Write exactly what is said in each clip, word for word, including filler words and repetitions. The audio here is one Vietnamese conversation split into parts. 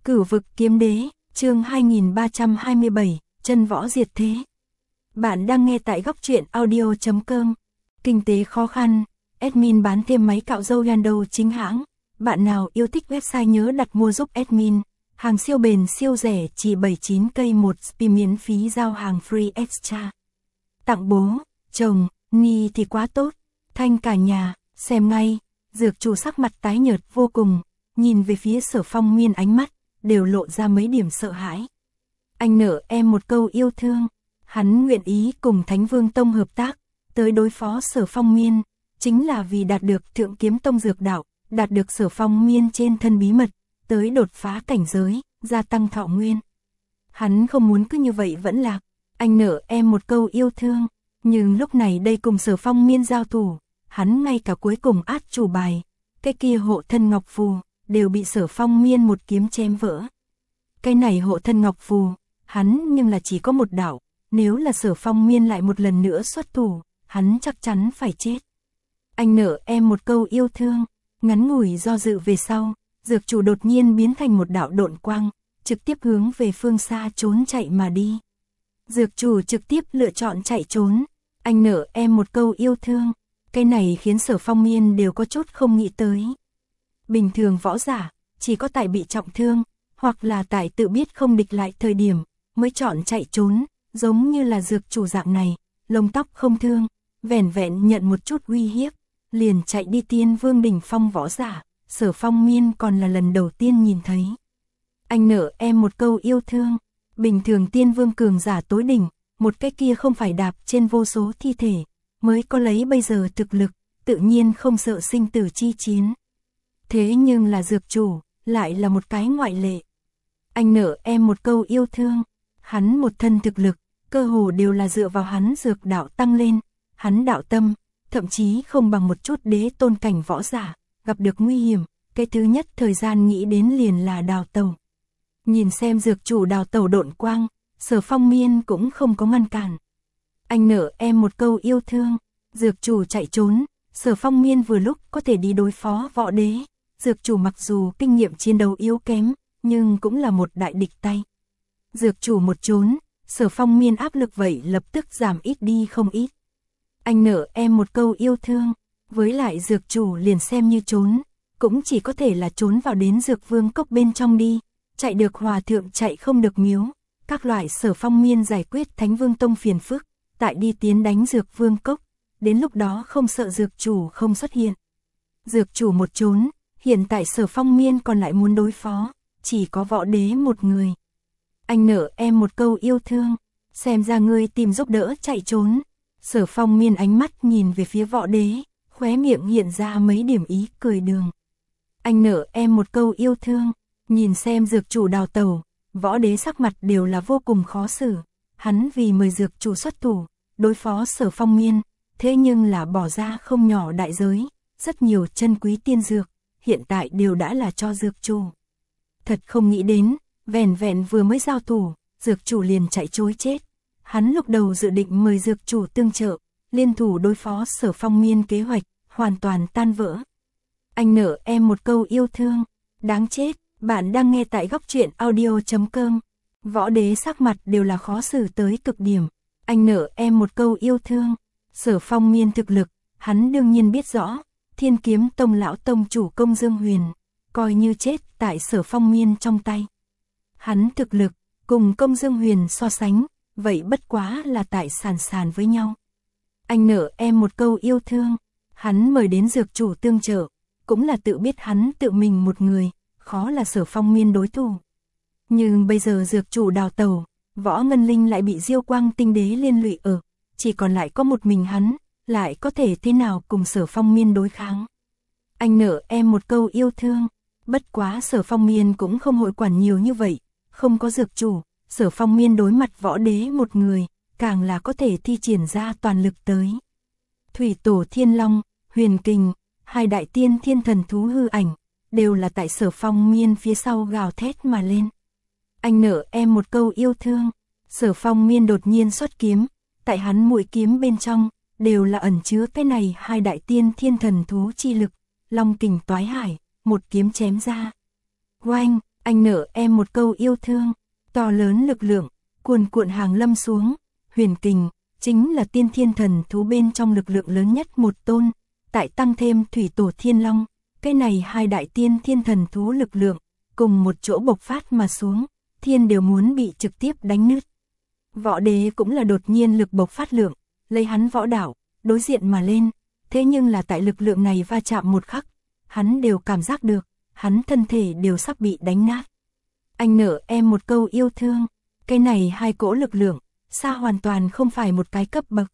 Cửu vực kiếm đế, chương hai nghìn ba trăm hai mươi bảy, chân võ diệt thế. Bạn đang nghe tại góc truyện audio chấm com. Kinh tế khó khăn, admin bán thêm máy cạo râu Yando chính hãng. Bạn nào yêu thích website nhớ đặt mua giúp admin. Hàng siêu bền siêu rẻ chỉ bảy mươi chín cây một spi miễn phí giao hàng free extra. Tặng bố, chồng, Ni thì quá tốt. Thanh cả nhà, xem ngay. Dược chủ sắc mặt tái nhợt vô cùng, nhìn về phía Sở Phong Miên ánh mắt đều lộ ra mấy điểm sợ hãi. Anh nợ em một câu yêu thương, hắn nguyện ý cùng Thánh Vương Tông hợp tác, tới đối phó Sở Phong Miên, chính là vì đạt được Thượng Kiếm Tông dược đạo, đạt được Sở Phong Miên trên thân bí mật, tới đột phá cảnh giới, gia tăng thọ nguyên. Hắn không muốn cứ như vậy vẫn lạc, anh nợ em một câu yêu thương, nhưng lúc này đây cùng Sở Phong Miên giao thủ, hắn ngay cả cuối cùng át chủ bài, cái kia hộ thân ngọc phù, đều bị Sở Phong Miên một kiếm chém vỡ. Cái này hộ thân ngọc phù, hắn nhưng là chỉ có một đạo, nếu là Sở Phong Miên lại một lần nữa xuất thủ, hắn chắc chắn phải chết. Anh nợ em một câu yêu thương, ngắn ngủi do dự về sau, dược chủ đột nhiên biến thành một đạo độn quang, trực tiếp hướng về phương xa trốn chạy mà đi. Dược chủ trực tiếp lựa chọn chạy trốn, anh nợ em một câu yêu thương, cái này khiến Sở Phong Miên đều có chút không nghĩ tới. Bình thường võ giả, chỉ có tại bị trọng thương, hoặc là tại tự biết không địch lại thời điểm, mới chọn chạy trốn, giống như là dược chủ dạng này, lông tóc không thương, vẻn vẹn nhận một chút uy hiếp, liền chạy đi Tiên Vương đỉnh phong võ giả, Sở Phong Miên còn là lần đầu tiên nhìn thấy. Anh nợ em một câu yêu thương, bình thường Tiên Vương cường giả tối đỉnh, một cái kia không phải đạp trên vô số thi thể, mới có lấy bây giờ thực lực, tự nhiên không sợ sinh tử chi chiến. Thế nhưng là dược chủ, lại là một cái ngoại lệ. Anh nợ em một câu yêu thương, hắn một thân thực lực, cơ hồ đều là dựa vào hắn dược đạo tăng lên, hắn đạo tâm, thậm chí không bằng một chút đế tôn cảnh võ giả, gặp được nguy hiểm, cái thứ nhất thời gian nghĩ đến liền là đào tẩu. Nhìn xem dược chủ đào tẩu độn quang, Sở Phong Miên cũng không có ngăn cản. Anh nợ em một câu yêu thương, dược chủ chạy trốn, Sở Phong Miên vừa lúc có thể đi đối phó võ đế. Dược chủ mặc dù kinh nghiệm chiến đấu yếu kém, nhưng cũng là một đại địch tay. Dược chủ một trốn, Sở Phong Miên áp lực vậy lập tức giảm ít đi không ít. Anh nợ em một câu yêu thương, với lại dược chủ liền xem như trốn, cũng chỉ có thể là trốn vào đến dược vương cốc bên trong đi, chạy được hòa thượng chạy không được miếu, các loại Sở Phong Miên giải quyết Thánh Vương Tông phiền phức, tại đi tiến đánh dược vương cốc, đến lúc đó không sợ dược chủ không xuất hiện. Dược chủ một trốn, hiện tại Sở Phong Miên còn lại muốn đối phó, chỉ có võ đế một người. Anh nợ em một câu yêu thương, xem ra ngươi tìm giúp đỡ chạy trốn. Sở Phong Miên ánh mắt nhìn về phía võ đế, khóe miệng hiện ra mấy điểm ý cười đường. Anh nợ em một câu yêu thương, nhìn xem dược chủ đào tẩu, võ đế sắc mặt đều là vô cùng khó xử. Hắn vì mời dược chủ xuất thủ, đối phó Sở Phong Miên, thế nhưng là bỏ ra không nhỏ đại giới, rất nhiều chân quý tiên dược, hiện tại đều đã là cho dược chủ. Thật không nghĩ đến, vẻn vẹn vừa mới giao thủ, dược chủ liền chạy trối chết. Hắn lúc đầu dự định mời dược chủ tương trợ, liên thủ đối phó Sở Phong Miên kế hoạch, hoàn toàn tan vỡ. Anh nợ em một câu yêu thương, đáng chết, bạn đang nghe tại góc truyện audio chấm com. Võ đế sắc mặt đều là khó xử tới cực điểm. Anh nợ em một câu yêu thương, Sở Phong Miên thực lực, hắn đương nhiên biết rõ. Thiên Kiếm Tông lão tông chủ Công Dương Huyền, coi như chết tại Sở Phong Miên trong tay. Hắn thực lực, cùng Công Dương Huyền so sánh, vậy bất quá là tại sàn sàn với nhau. Anh nợ em một câu yêu thương, hắn mời đến dược chủ tương trợ, cũng là tự biết hắn tự mình một người, khó là Sở Phong Miên đối thủ. Nhưng bây giờ dược chủ đào tẩu, Võ Ngân Linh lại bị Diêu Quang Tinh Đế liên lụy ở, chỉ còn lại có một mình hắn, lại có thể thế nào cùng Sở Phong Miên đối kháng. Anh nợ em một câu yêu thương, bất quá Sở Phong Miên cũng không hội quản nhiều như vậy, không có dược chủ, Sở Phong Miên đối mặt võ đế một người, càng là có thể thi triển ra toàn lực tới. Thủy Tổ Thiên Long, Huyền Kình, hai đại tiên thiên thần thú hư ảnh, đều là tại Sở Phong Miên phía sau gào thét mà lên. Anh nợ em một câu yêu thương, Sở Phong Miên đột nhiên xuất kiếm, tại hắn mũi kiếm bên trong, đều là ẩn chứa cái này hai đại tiên thiên thần thú chi lực, long kình toái hải, một kiếm chém ra. Oanh, Anh nợ em một câu yêu thương, to lớn lực lượng, cuồn cuộn hàng lâm xuống, huyền kình, chính là tiên thiên thần thú bên trong lực lượng lớn nhất một tôn, tại tăng thêm thủy tổ thiên long, cái này hai đại tiên thiên thần thú lực lượng, cùng một chỗ bộc phát mà xuống, thiên đều muốn bị trực tiếp đánh nứt. Võ đế cũng là đột nhiên lực bộc phát lượng, lấy hắn võ đạo, đối diện mà lên, thế nhưng là tại lực lượng này va chạm một khắc, hắn đều cảm giác được, hắn thân thể đều sắp bị đánh nát. Anh nợ em một câu yêu thương, cái này hai cỗ lực lượng, xa hoàn toàn không phải một cái cấp bậc.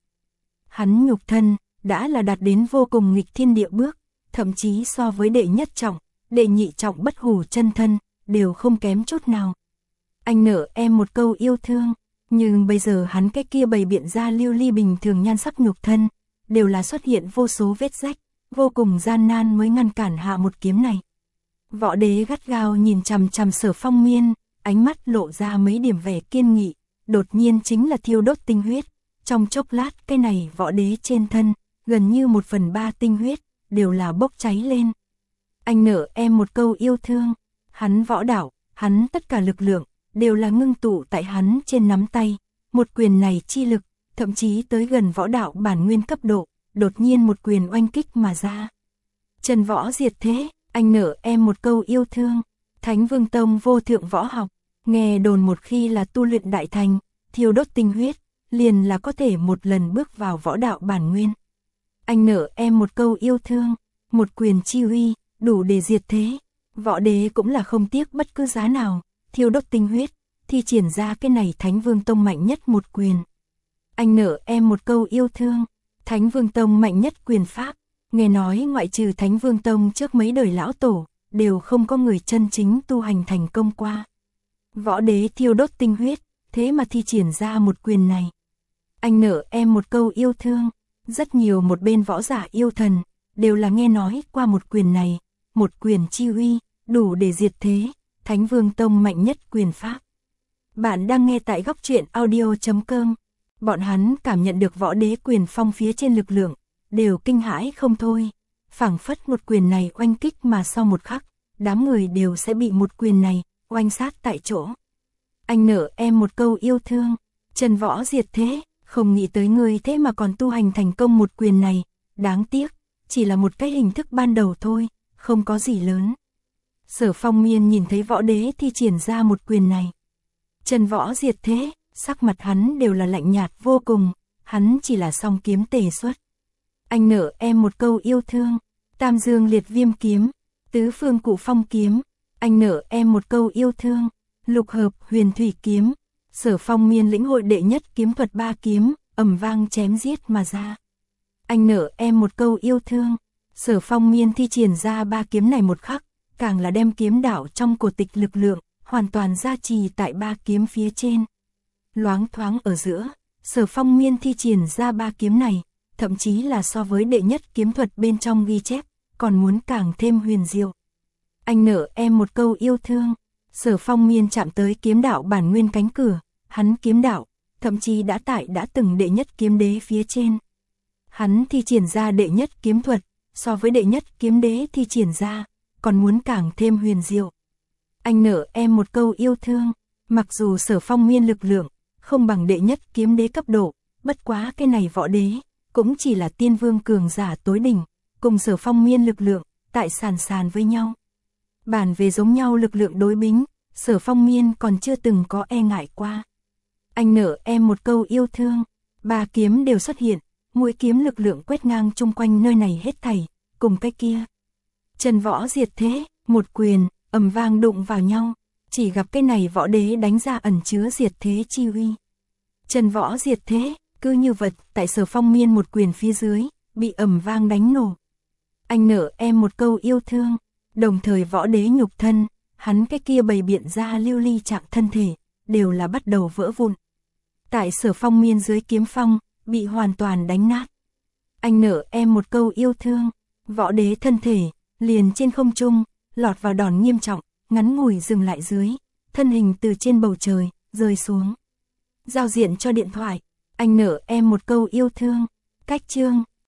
Hắn nhục thân, đã là đạt đến vô cùng nghịch thiên địa bước, thậm chí so với đệ nhất trọng, đệ nhị trọng bất hủ chân thân, đều không kém chút nào. Anh nợ em một câu yêu thương, nhưng bây giờ hắn cái kia bày biện ra lưu ly bình thường nhan sắc nhục thân, đều là xuất hiện vô số vết rách, vô cùng gian nan mới ngăn cản hạ một kiếm này. Võ đế gắt gao nhìn chằm chằm Sở Phong Miên, ánh mắt lộ ra mấy điểm vẻ kiên nghị, đột nhiên chính là thiêu đốt tinh huyết. Trong chốc lát cái này võ đế trên thân, gần như một phần ba tinh huyết, đều là bốc cháy lên. Anh nợ em một câu yêu thương, hắn võ đạo, hắn tất cả lực lượng, đều là ngưng tụ tại hắn trên nắm tay. Một quyền này chi lực, thậm chí tới gần võ đạo bản nguyên cấp độ, đột nhiên một quyền oanh kích mà ra. Trần võ diệt thế, anh nợ em một câu yêu thương, Thánh Vương Tông vô thượng võ học, nghe đồn một khi là tu luyện đại thành, thiêu đốt tinh huyết, liền là có thể một lần bước vào võ đạo bản nguyên. Anh nợ em một câu yêu thương, một quyền chi uy, đủ để diệt thế. Võ đế cũng là không tiếc bất cứ giá nào, thiêu đốt tinh huyết, thi triển ra cái này Thánh Vương Tông mạnh nhất một quyền. Anh nợ em một câu yêu thương, Thánh Vương Tông mạnh nhất quyền pháp, nghe nói ngoại trừ Thánh Vương Tông trước mấy đời lão tổ, đều không có người chân chính tu hành thành công qua. Võ đế thiêu đốt tinh huyết, thế mà thi triển ra một quyền này. Anh nợ em một câu yêu thương, rất nhiều một bên võ giả yêu thần, đều là nghe nói qua một quyền này, một quyền chi uy, đủ để diệt thế, Thánh Vương Tông mạnh nhất quyền pháp. Bạn đang nghe tại góc truyện audio chấm com, bọn hắn cảm nhận được võ đế quyền phong phía trên lực lượng, đều kinh hãi không thôi, phảng phất một quyền này oanh kích mà sau một khắc, đám người đều sẽ bị một quyền này oanh sát tại chỗ. Anh nợ em một câu yêu thương, Trần võ diệt thế, không nghĩ tới người thế mà còn tu hành thành công một quyền này, đáng tiếc, chỉ là một cái hình thức ban đầu thôi, không có gì lớn. Sở Phong Miên nhìn thấy võ đế thi triển ra một quyền này. Trần võ diệt thế, sắc mặt hắn đều là lạnh nhạt vô cùng, hắn chỉ là song kiếm tề xuất. Anh nợ em một câu yêu thương, Tam Dương liệt viêm kiếm, Tứ phương cụ phong kiếm, anh nợ em một câu yêu thương, Lục hợp huyền thủy kiếm. Sở Phong Miên lĩnh hội đệ nhất kiếm thuật ba kiếm, ầm vang chém giết mà ra. Anh nợ em một câu yêu thương, Sở Phong Miên thi triển ra ba kiếm này một khắc, càng là đem kiếm đạo trong cổ tịch lực lượng, hoàn toàn gia trì tại ba kiếm phía trên. Loáng thoáng ở giữa, Sở Phong Miên thi triển ra ba kiếm này, thậm chí là so với đệ nhất kiếm thuật bên trong ghi chép, còn muốn càng thêm huyền diệu. Anh nợ em một câu yêu thương, Sở Phong Miên chạm tới kiếm đạo bản nguyên cánh cửa, hắn kiếm đạo, thậm chí đã tại đã từng đệ nhất kiếm đế phía trên. Hắn thi triển ra đệ nhất kiếm thuật, so với đệ nhất kiếm đế thi triển ra, còn muốn càng thêm huyền diệu. Anh nợ em một câu yêu thương, mặc dù Sở Phong Miên lực lượng, không bằng đệ nhất kiếm đế cấp độ, bất quá cái này võ đế, cũng chỉ là tiên vương cường giả tối đỉnh, cùng Sở Phong Miên lực lượng, tại sàn sàn với nhau. Bản về giống nhau lực lượng đối bính, Sở Phong Miên còn chưa từng có e ngại qua. Anh nợ em một câu yêu thương, ba kiếm đều xuất hiện, mũi kiếm lực lượng quét ngang chung quanh nơi này hết thảy, cùng cái kia. Trần võ diệt thế, một quyền, ầm vang đụng vào nhau, chỉ gặp cái này võ đế đánh ra ẩn chứa diệt thế chi uy. Trần võ diệt thế, cứ như vật, tại Sở Phong Miên một quyền phía dưới, bị ầm vang đánh nổ. Anh nợ em một câu yêu thương, đồng thời võ đế nhục thân, hắn cái kia bày biện ra lưu ly trạng thân thể, đều là bắt đầu vỡ vụn. Tại Sở Phong Miên dưới kiếm phong, bị hoàn toàn đánh nát. Anh nợ em một câu yêu thương, võ đế thân thể, liền trên không trung, lọt vào đòn nghiêm trọng, ngắn ngủi dừng lại dưới, thân hình từ trên bầu trời, rơi xuống. Giao diện cho điện thoại, anh nợ em một câu yêu thương, cách chương,